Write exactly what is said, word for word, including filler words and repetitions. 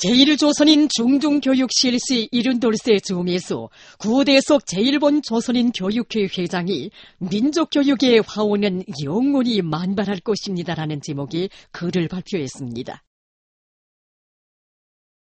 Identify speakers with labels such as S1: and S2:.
S1: 제일조선인 중등교육실시 이른돌세 즈음에서 구대석 제일본 조선인 교육회 회장이 민족교육의 화원은 영원히 만발할 것입니다라는 제목의 글을 발표했습니다.